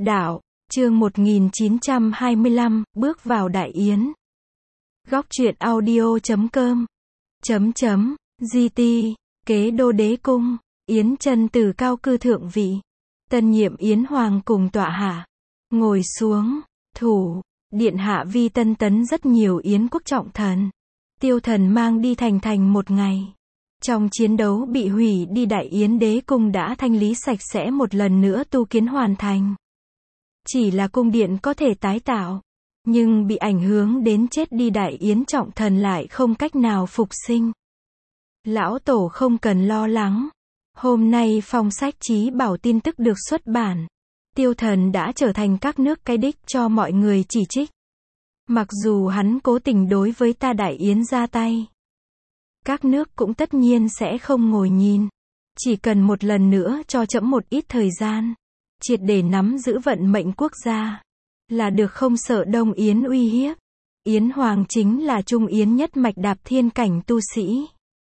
Đạo, chương 1925, bước vào Đại Yến. Góc truyện audio.com GT, kế đô đế cung, Yến chân từ cao cư thượng vị. Tân nhiệm Yến Hoàng cùng tọa hạ. Ngồi xuống, thủ, điện hạ vi tân tấn rất nhiều Yến quốc trọng thần. Tiêu thần mang đi thành một ngày. Trong chiến đấu bị hủy đi Đại Yến đế cung đã thanh lý sạch sẽ một lần nữa tu kiến hoàn thành. Chỉ là cung điện có thể tái tạo, nhưng bị ảnh hưởng đến chết đi Đại Yến trọng thần lại không cách nào phục sinh. Lão tổ không cần lo lắng. Hôm nay phong sách chí bảo tin tức được xuất bản. Tiêu thần đã trở thành các nước cái đích cho mọi người chỉ trích. Mặc dù hắn cố tình đối với ta Đại Yến ra tay, các nước cũng tất nhiên sẽ không ngồi nhìn. Chỉ cần một lần nữa cho trẫm một ít thời gian, triệt để nắm giữ vận mệnh quốc gia, là được, không sợ Đông Yến uy hiếp. Yến Hoàng chính là Trung Yến nhất mạch đạp thiên cảnh tu sĩ.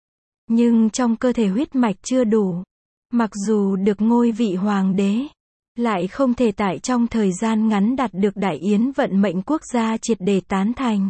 Nhưng trong cơ thể huyết mạch chưa đủ. Mặc dù được ngôi vị hoàng đế, lại không thể tại trong thời gian ngắn đạt được Đại Yến vận mệnh quốc gia triệt để tán thành.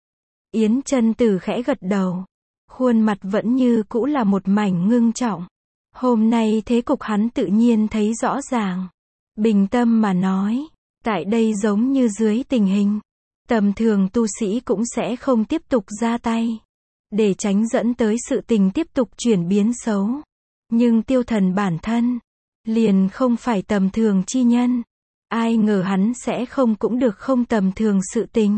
Yến chân từ khẽ gật đầu. Khuôn mặt vẫn như cũ là một mảnh ngưng trọng. Hôm nay thế cục hắn tự nhiên thấy rõ ràng. Bình tâm mà nói, tại đây giống như dưới tình hình, tầm thường tu sĩ cũng sẽ không tiếp tục ra tay, để tránh dẫn tới sự tình tiếp tục chuyển biến xấu. Nhưng tiêu thần bản thân, liền không phải tầm thường chi nhân. Ai ngờ hắn sẽ không cũng được không tầm thường sự tình.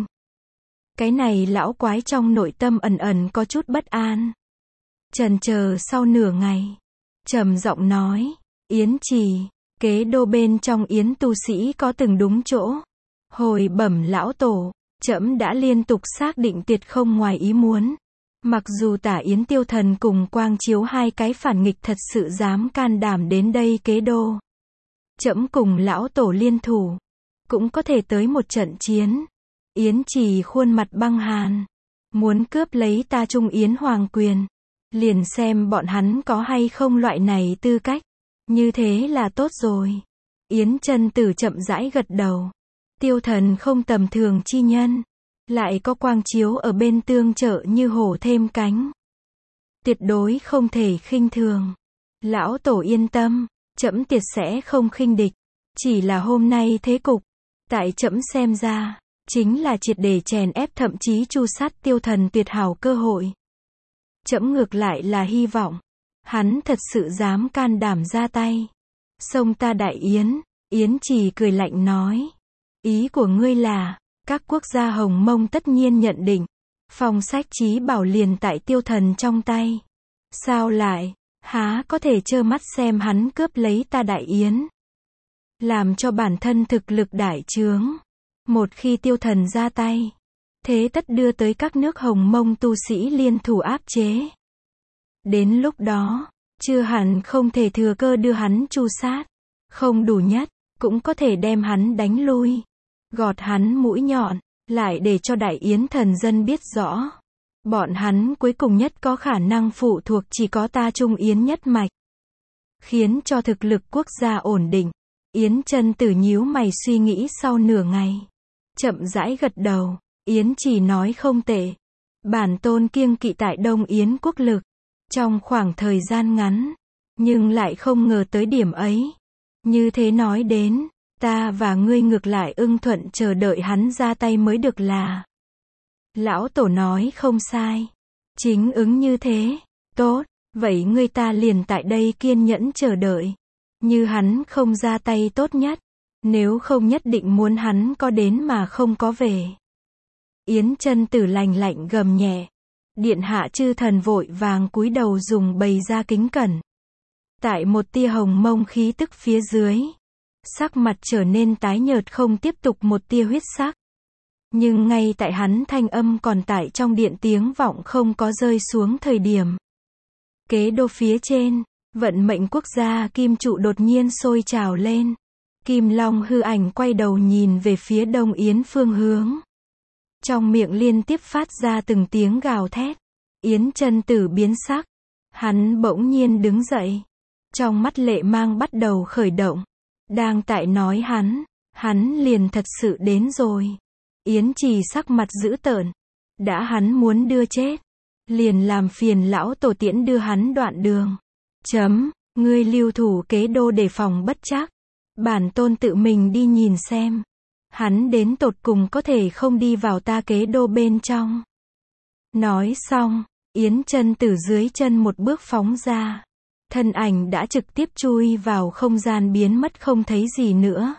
Cái này lão quái trong nội tâm ẩn ẩn có chút bất an. Chần chờ sau nửa ngày, trầm giọng nói, Yến Trì, kế đô bên trong Yến tu sĩ có từng đúng chỗ. Hồi bẩm lão tổ, trẫm đã liên tục xác định tuyệt không ngoài ý muốn. Mặc dù tả Yến tiêu thần cùng Quang Chiếu hai cái phản nghịch thật sự dám can đảm đến đây kế đô, trẫm cùng lão tổ liên thủ, cũng có thể tới một trận chiến. Yến Trì khuôn mặt băng hàn, muốn cướp lấy ta Trung Yến hoàng quyền, liền xem bọn hắn có hay không loại này tư cách. Như thế là tốt rồi. Yến chân tử chậm rãi gật đầu. Tiêu thần không tầm thường chi nhân, lại có Quang Chiếu ở bên tương trợ như hổ thêm cánh, tuyệt đối không thể khinh thường. Lão tổ yên tâm, trẫm tuyệt sẽ không khinh địch. Chỉ là hôm nay thế cục, tại trẫm xem ra, chính là triệt để chèn ép thậm chí tru sát tiêu thần tuyệt hảo cơ hội. Trẫm ngược lại là hy vọng, hắn thật sự dám can đảm ra tay. Xông ta Đại Yến. Yến Trì cười lạnh nói. Ý của ngươi là, các quốc gia Hồng Mông tất nhiên nhận định, phong sách chí bảo liền tại tiêu thần trong tay. Sao lại, há có thể trơ mắt xem hắn cướp lấy ta Đại Yến. Làm cho bản thân thực lực đại trướng. Một khi tiêu thần ra tay, thế tất đưa tới các nước Hồng Mông tu sĩ liên thủ áp chế. Đến lúc đó, chưa hẳn không thể thừa cơ đưa hắn tru sát. Không đủ nhất, cũng có thể đem hắn đánh lui. Gọt hắn mũi nhọn, lại để cho Đại Yến thần dân biết rõ. Bọn hắn cuối cùng nhất có khả năng phụ thuộc chỉ có ta Trung Yến nhất mạch. Khiến cho thực lực quốc gia ổn định. Yến chân tử nhíu mày suy nghĩ sau nửa ngày. Chậm rãi gật đầu. Yến chỉ nói không tệ. Bản tôn kiêng kỵ tại Đông Yến quốc lực. Trong khoảng thời gian ngắn. Nhưng lại không ngờ tới điểm ấy. Như thế nói đến, ta và ngươi ngược lại ưng thuận chờ đợi hắn ra tay mới được là. Lão tổ nói không sai. Chính ứng như thế. Tốt, vậy ngươi ta liền tại đây kiên nhẫn chờ đợi. Như hắn không ra tay tốt nhất. Nếu không nhất định muốn hắn có đến mà không có về. Yến chân tử lành lạnh gầm nhẹ. Điện hạ chư thần vội vàng cúi đầu dùng bày ra kính cẩn. Tại một tia hồng mông khí tức phía dưới, sắc mặt trở nên tái nhợt không tiếp tục một tia huyết sắc. Nhưng ngay tại hắn thanh âm còn tại trong điện tiếng vọng không có rơi xuống thời điểm. Kế đô phía trên, vận mệnh quốc gia kim trụ đột nhiên sôi trào lên. Kim Long hư ảnh quay đầu nhìn về phía Đông Yến phương hướng. Trong miệng liên tiếp phát ra từng tiếng gào thét. Yến chân tử biến sắc. Hắn bỗng nhiên đứng dậy. Trong mắt lệ mang bắt đầu khởi động. Đang tại nói hắn liền thật sự đến rồi. Yến Trì sắc mặt dữ tợn. Đã hắn muốn đưa chết, liền làm phiền lão tổ tiễn đưa hắn đoạn đường. Ngươi lưu thủ kế đô để phòng bất trắc. Bản tôn tự mình đi nhìn xem. Hắn đến tột cùng có thể không đi vào ta kế đô bên trong. Nói xong, Yến chân từ dưới chân một bước phóng ra. Thân ảnh đã trực tiếp chui vào không gian biến mất không thấy gì nữa.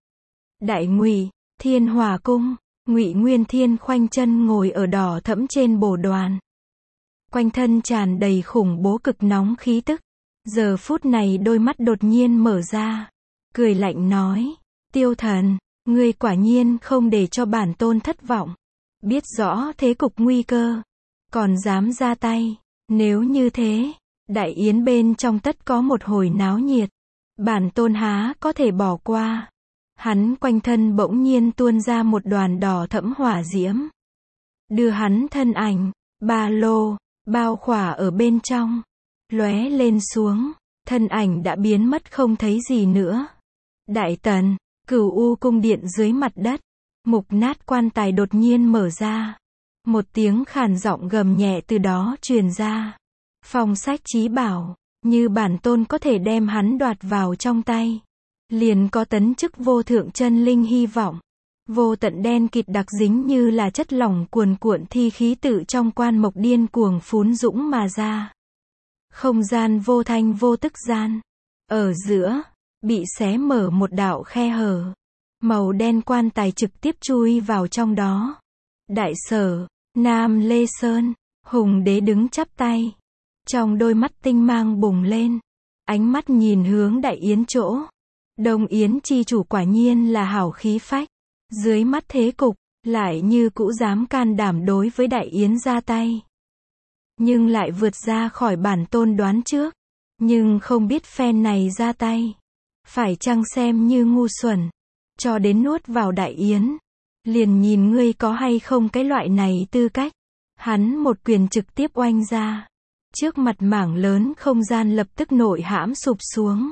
Đại Ngụy, Thiên Hỏa Cung, Ngụy Nguyên Thiên khoanh chân ngồi ở đỏ thẫm trên bồ đoàn. Quanh thân tràn đầy khủng bố cực nóng khí tức. Giờ phút này đôi mắt đột nhiên mở ra. Cười lạnh nói, Tiêu Thần, ngươi quả nhiên không để cho bản tôn thất vọng. Biết rõ thế cục nguy cơ, còn dám ra tay. Nếu như thế, đại yến bên trong tất có một hồi náo nhiệt. Bản tôn há có thể bỏ qua. Hắn quanh thân bỗng nhiên tuôn ra một đoàn đỏ thẫm hỏa diễm. Đưa hắn thân ảnh, ba lô, bao khỏa ở bên trong. Lóe lên xuống, thân ảnh đã biến mất không thấy gì nữa. Đại Tần, Cửu U cung điện dưới mặt đất. Mục nát quan tài đột nhiên mở ra. Một tiếng khàn giọng gầm nhẹ từ đó truyền ra. Phong sách chí bảo, như bản tôn có thể đem hắn đoạt vào trong tay, liền có tấn chức vô thượng chân linh hy vọng. Vô tận đen kịt đặc dính như là chất lỏng cuồn cuộn thi khí tự trong quan mộc điên cuồng phún dũng mà ra. Không gian vô thanh vô tức gian. Ở giữa, bị xé mở một đạo khe hở. Màu đen quan tài trực tiếp chui vào trong đó. Đại Sở, Nam Lê Sơn, Hùng Đế đứng chắp tay. Trong đôi mắt tinh mang bùng lên. Ánh mắt nhìn hướng Đại Yến chỗ. Đông Yến chi chủ quả nhiên là hảo khí phách. Dưới mắt thế cục, lại như cũ dám can đảm đối với Đại Yến ra tay. Nhưng lại vượt ra khỏi bản tôn đoán trước. Nhưng không biết phen này ra tay. Phải chăng xem như ngu xuẩn. Cho đến nuốt vào Đại Yến. Liền nhìn ngươi có hay không cái loại này tư cách. Hắn một quyền trực tiếp oanh ra. Trước mặt mảng lớn không gian lập tức nội hãm sụp xuống.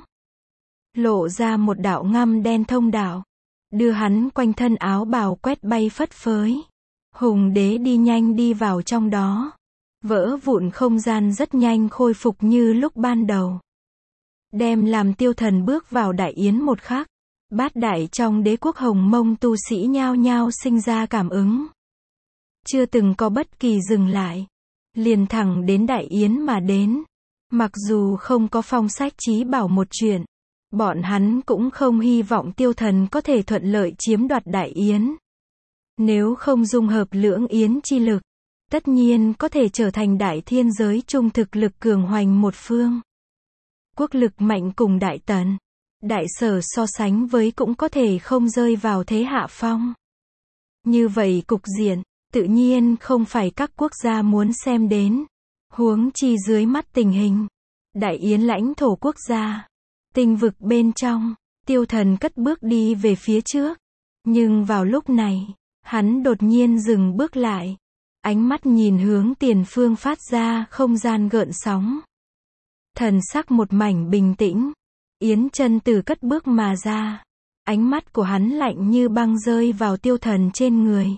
Lộ ra một đạo ngăm đen thông đạo. Đưa hắn quanh thân áo bào quét bay phất phới. Hùng Đế đi nhanh đi vào trong đó. Vỡ vụn không gian rất nhanh khôi phục như lúc ban đầu. Đem làm Tiêu Thần bước vào Đại Yến một khắc. Bát đại trong đế quốc Hồng Mông tu sĩ nhao nhao sinh ra cảm ứng. Chưa từng có bất kỳ dừng lại. Liền thẳng đến Đại Yến mà đến. Mặc dù không có phong sách chí bảo một chuyện. Bọn hắn cũng không hy vọng Tiêu Thần có thể thuận lợi chiếm đoạt Đại Yến. Nếu không dung hợp lưỡng yến chi lực, tất nhiên có thể trở thành đại thiên giới trung thực lực cường hoành một phương. Quốc lực mạnh cùng Đại Tần, Đại Sở so sánh với cũng có thể không rơi vào thế hạ phong. Như vậy cục diện, tự nhiên không phải các quốc gia muốn xem đến. Huống chi dưới mắt tình hình. Đại Yến lãnh thổ quốc gia. Tinh vực bên trong, Tiêu Thần cất bước đi về phía trước. Nhưng vào lúc này, hắn đột nhiên dừng bước lại. Ánh mắt nhìn hướng tiền phương phát ra không gian gợn sóng. Thần sắc một mảnh bình tĩnh. Yến chân từ cất bước mà ra. Ánh mắt của hắn lạnh như băng rơi vào Tiêu Thần trên người.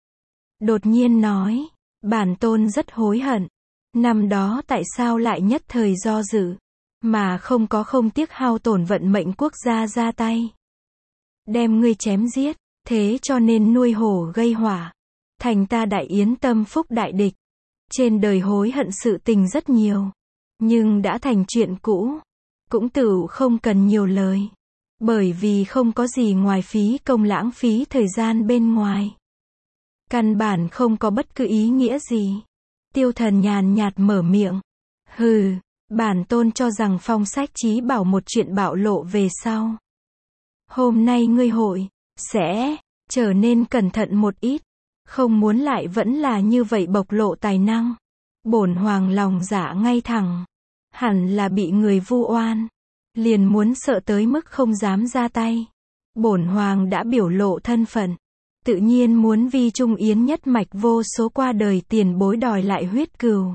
Đột nhiên nói, bản tôn rất hối hận. Năm đó tại sao lại nhất thời do dự, mà không tiếc hao tổn vận mệnh quốc gia ra tay. Đem ngươi chém giết, thế cho nên nuôi hổ gây hỏa. Thành ta Đại Yến tâm phúc đại địch. Trên đời hối hận sự tình rất nhiều. Nhưng đã thành chuyện cũ. Cũng tựu không cần nhiều lời. Bởi vì không có gì ngoài phí công lãng phí thời gian bên ngoài. Căn bản không có bất cứ ý nghĩa gì. Tiêu Thần nhàn nhạt mở miệng. Hừ, bản tôn cho rằng phong sách chí bảo một chuyện bạo lộ về sau. Hôm nay ngươi hội, sẽ, trở nên cẩn thận một ít. Không muốn lại vẫn là như vậy bộc lộ tài năng. Bổn hoàng lòng dạ ngay thẳng. Hẳn là bị người vu oan. Liền muốn sợ tới mức không dám ra tay. Bổn hoàng đã biểu lộ thân phận. Tự nhiên muốn vi Trung Yến nhất mạch vô số qua đời tiền bối đòi lại huyết cừu.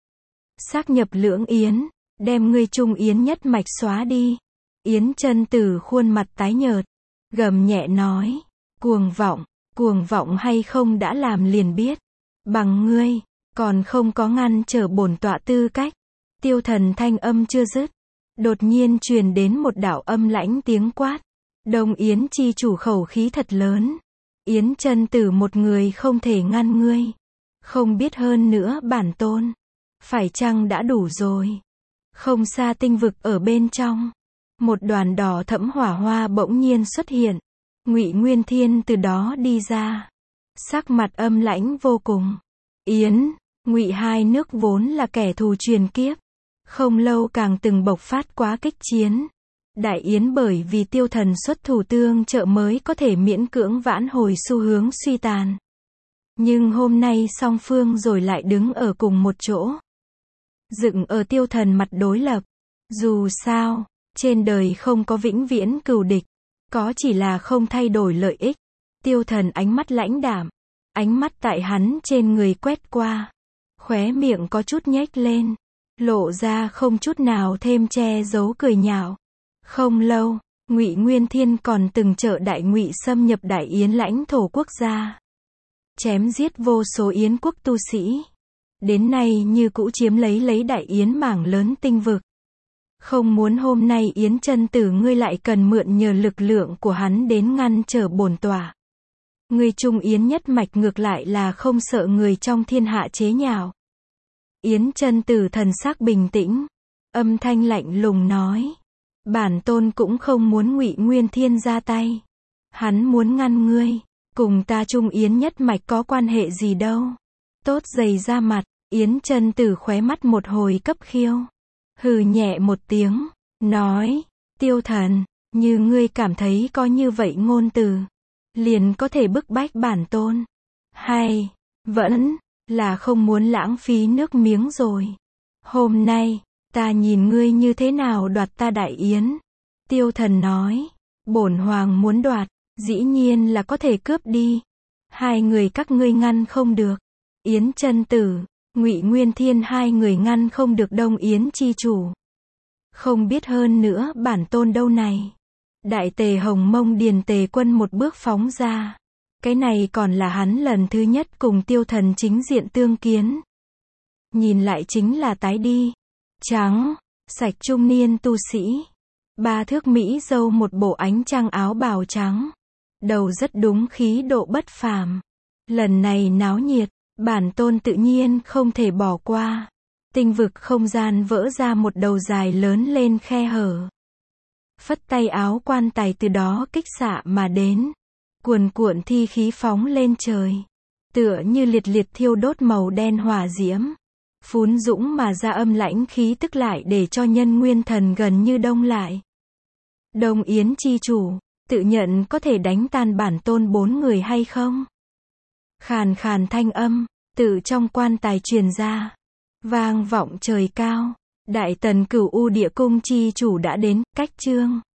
Xác nhập lưỡng yến, đem ngươi Trung Yến nhất mạch xóa đi. Yến chân Tử khuôn mặt tái nhợt. gầm nhẹ nói, cuồng vọng hay không đã làm liền biết, bằng ngươi, còn không có ngăn trở bổn tọa tư cách. Tiêu Thần thanh âm chưa dứt, đột nhiên truyền đến một đạo âm lãnh tiếng quát. Đông Yến chi chủ khẩu khí thật lớn. Yến chân tử một người không thể ngăn ngươi. Không biết hơn nữa bản tôn. Phải chăng đã đủ rồi? Không xa tinh vực ở bên trong. Một đoàn đỏ thẫm hỏa hoa bỗng nhiên xuất hiện. Ngụy Nguyên Thiên từ đó đi ra. Sắc mặt âm lãnh vô cùng. Yến, Ngụy hai nước vốn là kẻ thù truyền kiếp. Không lâu càng từng bộc phát quá kích chiến. Đại Yến bởi vì Tiêu Thần xuất thủ tương trợ mới có thể miễn cưỡng vãn hồi xu hướng suy tàn. Nhưng hôm nay song phương rồi lại đứng ở cùng một chỗ. Dựng ở Tiêu Thần mặt đối lập. Dù sao, trên đời không có vĩnh viễn cừu địch. Có chỉ là không thay đổi lợi ích. Tiêu Thần ánh mắt lãnh đạm. Ánh mắt tại hắn trên người quét qua. Khóe miệng có chút nhếch lên. Lộ ra không chút nào thêm che giấu cười nhạo. Không lâu, Ngụy Nguyên Thiên còn từng trợ Đại Ngụy xâm nhập Đại Yến lãnh thổ quốc gia. Chém giết vô số Yến quốc tu sĩ. Đến nay như cũ chiếm lấy Đại Yến mảng lớn tinh vực. Không muốn hôm nay Yến chân tử ngươi lại cần mượn nhờ lực lượng của hắn đến ngăn trở bổn tọa. Ngươi Trung Yến nhất mạch ngược lại là không sợ người trong thiên hạ chế nhạo. Yến chân tử thần sắc bình tĩnh, âm thanh lạnh lùng nói. Bản tôn cũng không muốn Ngụy Nguyên Thiên ra tay. Hắn muốn ngăn ngươi, cùng ta Trung Yến nhất mạch có quan hệ gì đâu. Tốt dày ra mặt, Yến chân tử khóe mắt một hồi cấp khiêu. Hừ nhẹ một tiếng, nói, Tiêu Thần, như ngươi cảm thấy có như vậy ngôn từ, liền có thể bức bách bản tôn. Hay, vẫn là không muốn lãng phí nước miếng rồi. Hôm nay, ta nhìn ngươi như thế nào đoạt ta Đại Yến. Tiêu Thần nói, bổn hoàng muốn đoạt, dĩ nhiên là có thể cướp đi. Hai người các ngươi ngăn không được. Yến chân tử, Ngụy Nguyên Thiên hai người ngăn không được Đông Yến chi chủ. Không biết hơn nữa bản tôn đâu này. Đại tề Hồng Mông Điền Tề Quân một bước phóng ra. Cái này còn là hắn lần thứ nhất cùng Tiêu Thần chính diện tương kiến. Nhìn lại chính là tái đi. Trắng, sạch trung niên tu sĩ. 3 thước mỹ dâu một bộ ánh trăng áo bào trắng. Đầu rất đúng khí độ bất phàm. Lần này náo nhiệt, bản tôn tự nhiên không thể bỏ qua. Tinh vực không gian vỡ ra một đầu dài lớn lên khe hở. Phất tay áo quan tài từ đó kích xạ mà đến. Cuồn cuộn thi khí phóng lên trời. Tựa như liệt liệt thiêu đốt màu đen hỏa diễm. Phún dũng mà ra âm lãnh khí tức lại để cho nhân nguyên thần gần như đông lại. Đông Yến chi chủ, tự nhận có thể đánh tan bản tôn 4 người hay không? Khàn khàn thanh âm, tự trong quan tài truyền ra. Vang vọng trời cao. Đại Tần Cửu U Địa Cung chi chủ đã đến, cách chương.